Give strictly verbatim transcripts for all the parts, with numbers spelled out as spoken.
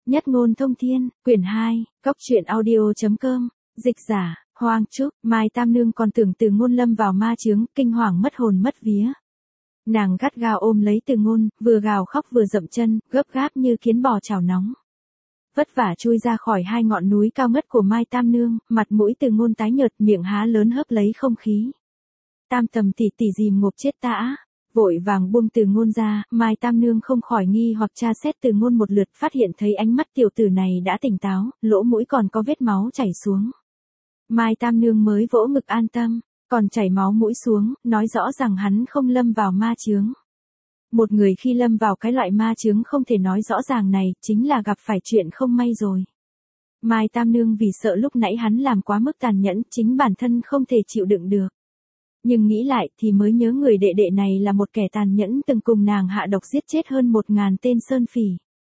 Nhất ngôn thông thiên, quyển hai, cốc truyện audio.com, dịch giả, Hoang Trúc, Mai Tam Nương còn tưởng Từ Ngôn lâm vào ma chướng, kinh hoàng mất hồn mất vía. Nàng gắt gao ôm lấy Từ Ngôn, vừa gào khóc vừa dậm chân, gấp gáp như kiến bò chảo nóng. Vất vả chui ra khỏi hai ngọn núi cao ngất của Mai Tam Nương, mặt mũi Từ Ngôn tái nhợt, miệng há lớn hớp lấy không khí. Tam tầm tỷ tỷ dìm ngộp chết ta. Vội vàng buông Từ Ngôn ra, Mai Tam Nương không khỏi nghi hoặc tra xét Từ Ngôn một lượt, phát hiện thấy ánh mắt tiểu tử này đã tỉnh táo, lỗ mũi còn có vết máu chảy xuống. Mai Tam Nương mới vỗ ngực an tâm, còn chảy máu mũi xuống, nói rõ rằng hắn không lâm vào ma chướng. Một người khi lâm vào cái loại ma chướng không thể nói rõ ràng này, chính là gặp phải chuyện không may rồi. Mai Tam Nương vì sợ lúc nãy hắn làm quá mức tàn nhẫn, chính bản thân không thể chịu đựng được. Nhưng nghĩ lại thì mới nhớ người đệ đệ này là một kẻ tàn nhẫn từng cùng nàng hạ độc giết chết hơn một ngàn tên sơn phỉ.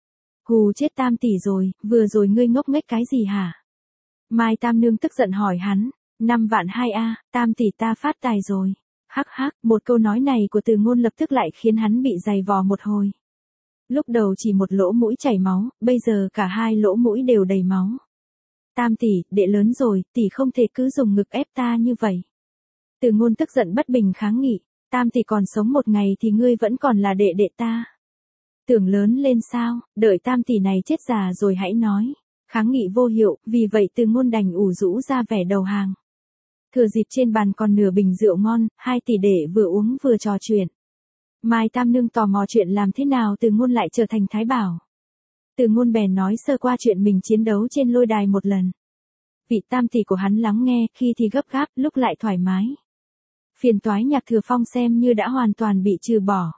Hù chết Tam tỷ rồi, vừa rồi ngươi ngốc nghếch cái gì hả? Mai Tam Nương tức giận hỏi hắn, năm vạn hai a, Tam tỷ ta phát tài rồi. Hắc hắc, một câu nói này của Từ Ngôn lập tức lại khiến hắn bị giày vò một hồi. Lúc đầu chỉ một lỗ mũi chảy máu, bây giờ cả hai lỗ mũi đều đầy máu. Tam tỷ, đệ lớn rồi, tỷ không thể cứ dùng ngực ép ta như vậy. Từ Ngôn tức giận bất bình kháng nghị, Tam tỷ còn sống một ngày thì ngươi vẫn còn là đệ đệ ta. Tưởng lớn lên sao, đợi Tam tỷ này chết già rồi hãy nói. Kháng nghị vô hiệu, vì vậy Từ Ngôn đành ủ rũ ra vẻ đầu hàng. Thừa dịp trên bàn còn nửa bình rượu ngon, hai tỷ đệ vừa uống vừa trò chuyện. Mai Tam Nương tò mò chuyện làm thế nào Từ Ngôn lại trở thành Thái Bảo. Từ Ngôn bèn nói sơ qua chuyện mình chiến đấu trên lôi đài một lần. Vị Tam tỷ của hắn lắng nghe, khi thì gấp gáp, lúc lại thoải mái. Phiền toái Nhạc Thừa Phong xem như đã hoàn toàn bị trừ bỏ.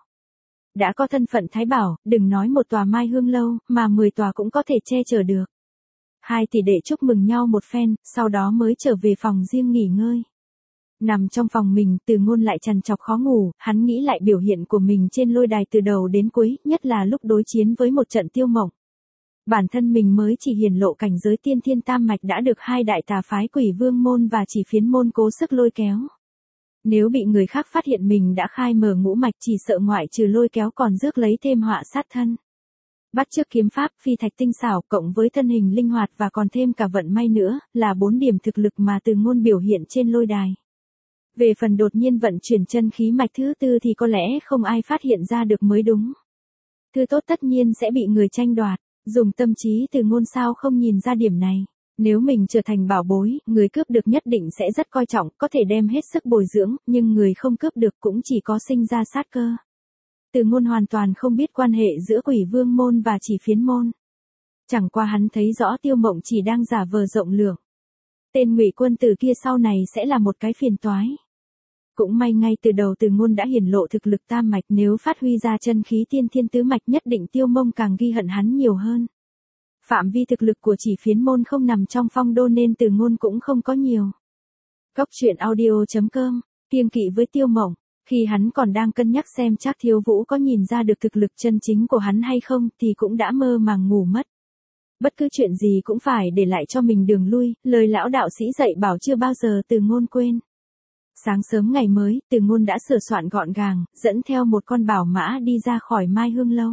Đã có thân phận Thái Bảo, đừng nói một tòa Mai Hương lâu, mà mười tòa cũng có thể che chở được. Hai tỷ đệ chúc mừng nhau một phen, sau đó mới trở về phòng riêng nghỉ ngơi. Nằm trong phòng mình, Từ Ngôn lại trằn trọc khó ngủ, hắn nghĩ lại biểu hiện của mình trên lôi đài từ đầu đến cuối, nhất là lúc đối chiến với một trận Tiêu Mộng. Bản thân mình mới chỉ hiển lộ cảnh giới tiên thiên tam mạch đã được hai đại tà phái Quỷ Vương môn và Chỉ Phiến môn cố sức lôi kéo. Nếu bị người khác phát hiện mình đã khai mở ngũ mạch chỉ sợ ngoại trừ lôi kéo còn rước lấy thêm họa sát thân. Bắt chước kiếm pháp, phi thạch tinh xảo, cộng với thân hình linh hoạt và còn thêm cả vận may nữa, là bốn điểm thực lực mà Từ Ngôn biểu hiện trên lôi đài. Về phần đột nhiên vận chuyển chân khí mạch thứ tư thì có lẽ không ai phát hiện ra được mới đúng. Thứ tốt tất nhiên sẽ bị người tranh đoạt, dùng tâm trí Từ Ngôn sao không nhìn ra điểm này. Nếu mình trở thành bảo bối, người cướp được nhất định sẽ rất coi trọng, có thể đem hết sức bồi dưỡng, nhưng người không cướp được cũng chỉ có sinh ra sát cơ. Từ Ngôn hoàn toàn không biết quan hệ giữa Quỷ Vương môn và Chỉ Phiến môn. Chẳng qua hắn thấy rõ Tiêu Mộng chỉ đang giả vờ rộng lượng. Tên Ngụy Quân tử kia sau này sẽ là một cái phiền toái. Cũng may ngay từ đầu Từ Ngôn đã hiển lộ thực lực tam mạch, nếu phát huy ra chân khí tiên thiên tứ mạch nhất định Tiêu Mông càng ghi hận hắn nhiều hơn. Phạm vi thực lực của Chỉ Phiến môn không nằm trong phong đô nên Từ Ngôn cũng không có nhiều. Cốc truyện audio.com, kiêng kỵ với Tiêu Mộng. Khi hắn còn đang cân nhắc xem Trác Thiếu Vũ có nhìn ra được thực lực chân chính của hắn hay không thì cũng đã mơ màng ngủ mất. Bất cứ chuyện gì cũng phải để lại cho mình đường lui, lời lão đạo sĩ dạy bảo chưa bao giờ Từ Ngôn quên. Sáng sớm ngày mới, Từ Ngôn đã sửa soạn gọn gàng, dẫn theo một con bảo mã đi ra khỏi Mai Hương lâu.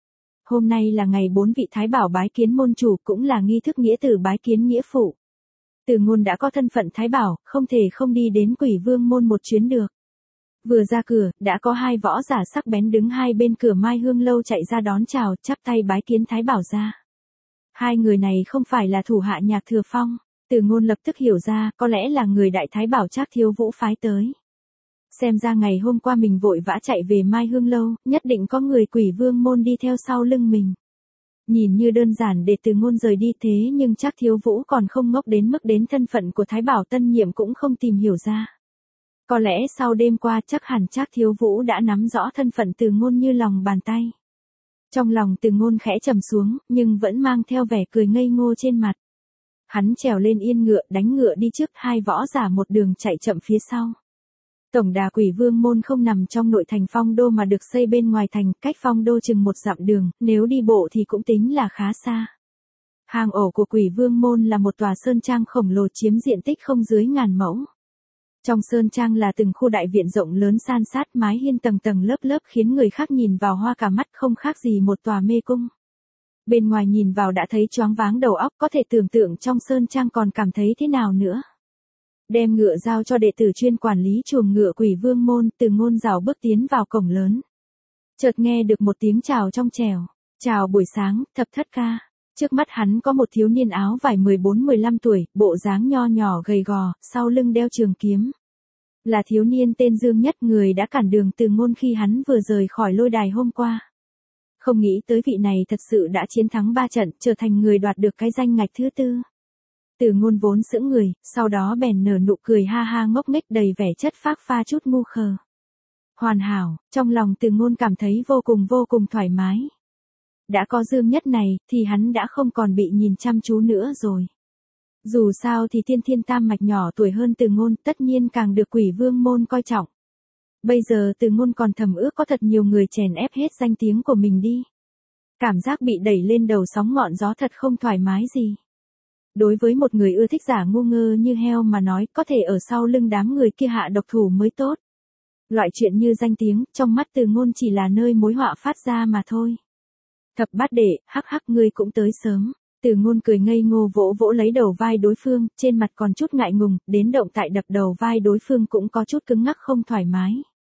Hôm nay là ngày bốn vị Thái Bảo bái kiến môn chủ, cũng là nghi thức nghĩa tử bái kiến nghĩa phụ. Từ Ngôn đã có thân phận Thái Bảo, không thể không đi đến Quỷ Vương môn một chuyến được. Vừa ra cửa, đã có hai võ giả sắc bén đứng hai bên cửa Mai Hương lâu chạy ra đón chào, chắp tay bái kiến Thái Bảo ra. Hai người này không phải là thủ hạ Nhạc Thừa Phong. Từ Ngôn lập tức hiểu ra, có lẽ là người đại Thái Bảo Trác Thiếu Vũ phái tới. Xem ra ngày hôm qua mình vội vã chạy về Mai Hương lâu, nhất định có người Quỷ Vương môn đi theo sau lưng mình. Nhìn như đơn giản để Từ Ngôn rời đi thế nhưng Trác Thiếu Vũ còn không ngốc đến mức đến thân phận của Thái Bảo tân nhiệm cũng không tìm hiểu ra. Có lẽ sau đêm qua chắc hẳn Trác Thiếu Vũ đã nắm rõ thân phận Từ Ngôn như lòng bàn tay. Trong lòng Từ Ngôn khẽ trầm xuống, nhưng vẫn mang theo vẻ cười ngây ngô trên mặt. Hắn trèo lên yên ngựa, đánh ngựa đi trước, hai võ giả một đường chạy chậm phía sau. Tổng đà Quỷ Vương môn không nằm trong nội thành phong đô mà được xây bên ngoài thành, cách phong đô chừng một dặm đường, nếu đi bộ thì cũng tính là khá xa. Hang ổ của Quỷ Vương môn là một tòa sơn trang khổng lồ chiếm diện tích không dưới ngàn mẫu. Trong sơn trang là từng khu đại viện rộng lớn san sát, mái hiên tầng tầng lớp lớp khiến người khác nhìn vào hoa cả mắt, không khác gì một tòa mê cung. Bên ngoài nhìn vào đã thấy choáng váng đầu óc, có thể tưởng tượng trong sơn trang còn cảm thấy thế nào nữa. Đem ngựa giao cho đệ tử chuyên quản lý chuồng ngựa Quỷ Vương môn, Từ Ngôn rảo bước tiến vào cổng lớn. Chợt nghe được một tiếng chào trong trẻo. Chào buổi sáng, Thập Thất ca. Trước mắt hắn có một thiếu niên áo vải mười bốn mười lăm tuổi, bộ dáng nho nhỏ gầy gò, sau lưng đeo trường kiếm. Là thiếu niên tên Dương Nhất, người đã cản đường Từ Ngôn khi hắn vừa rời khỏi lôi đài hôm qua. Không nghĩ tới vị này thật sự đã chiến thắng ba trận, trở thành người đoạt được cái danh ngạch thứ tư. Từ Ngôn vốn sững người, sau đó bèn nở nụ cười ha ha ngốc nghếch đầy vẻ chất phác pha chút ngu khờ. Hoàn hảo, trong lòng Từ Ngôn cảm thấy vô cùng vô cùng thoải mái. Đã có Dương Nhất này, thì hắn đã không còn bị nhìn chăm chú nữa rồi. Dù sao thì Tiên Thiên Tam Mạch nhỏ tuổi hơn Từ Ngôn, tất nhiên càng được Quỷ Vương môn coi trọng. Bây giờ Từ Ngôn còn thầm ước có thật nhiều người chèn ép hết danh tiếng của mình đi. Cảm giác bị đẩy lên đầu sóng ngọn gió thật không thoải mái gì. Đối với một người ưa thích giả ngu ngơ như heo mà nói, có thể ở sau lưng đám người kia hạ độc thủ mới tốt. Loại chuyện như danh tiếng, trong mắt Từ Ngôn chỉ là nơi mối họa phát ra mà thôi. Thập bát đệ, hắc hắc ngươi cũng tới sớm. Từ Ngôn cười ngây ngô vỗ vỗ lấy đầu vai đối phương, trên mặt còn chút ngại ngùng, đến động tại đập đầu vai đối phương cũng có chút cứng ngắc không thoải mái.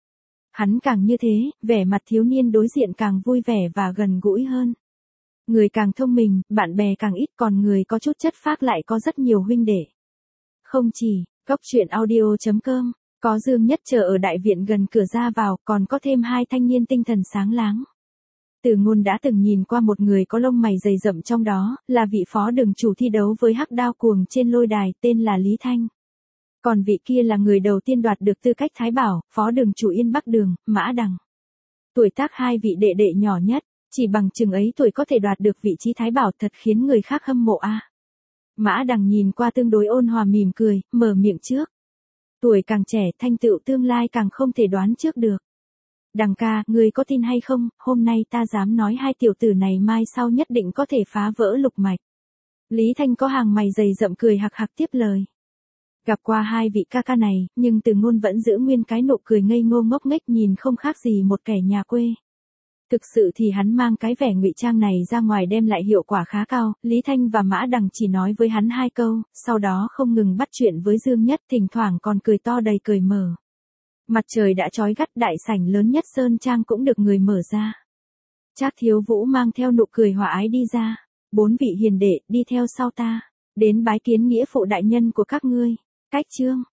Hắn càng như thế, vẻ mặt thiếu niên đối diện càng vui vẻ và gần gũi hơn. Người càng thông minh, bạn bè càng ít, còn người có chút chất phác lại có rất nhiều huynh đệ. Không chỉ, Cốc Truyện Audio chấm com, có Dương Nhất chờ ở đại viện gần cửa ra vào, còn có thêm hai thanh niên tinh thần sáng láng. Từ Ngôn đã từng nhìn qua một người có lông mày dày rậm trong đó, là vị phó đường chủ thi đấu với Hắc Đao Cuồng trên lôi đài, tên là Lý Thanh. Còn vị kia là người đầu tiên đoạt được tư cách Thái Bảo, phó đường chủ Yên Bắc Đường, Mã Đằng. Tuổi tác hai vị đệ đệ nhỏ nhất, chỉ bằng chừng ấy tuổi có thể đoạt được vị trí Thái Bảo thật khiến người khác hâm mộ a. À. Mã Đằng nhìn qua tương đối ôn hòa mỉm cười, mở miệng trước. Tuổi càng trẻ, thành tựu tương lai càng không thể đoán trước được. Đằng ca, người có tin hay không, hôm nay ta dám nói hai tiểu tử này mai sau nhất định có thể phá vỡ lục mạch. Lý Thanh có hàng mày dày rậm cười hạc hạc tiếp lời. Gặp qua hai vị ca ca này, nhưng Từ Ngôn vẫn giữ nguyên cái nụ cười ngây ngô ngốc nghếch nhìn không khác gì một kẻ nhà quê. Thực sự thì hắn mang cái vẻ ngụy trang này ra ngoài đem lại hiệu quả khá cao, Lý Thanh và Mã Đằng chỉ nói với hắn hai câu, sau đó không ngừng bắt chuyện với Dương Nhất, thỉnh thoảng còn cười to đầy cười mở. Mặt trời đã chói gắt, đại sảnh lớn nhất sơn trang cũng được người mở ra. Trác Thiếu Vũ mang theo nụ cười hòa ái đi ra, bốn vị hiền đệ đi theo sau ta, đến bái kiến nghĩa phụ đại nhân của các ngươi. Cách chương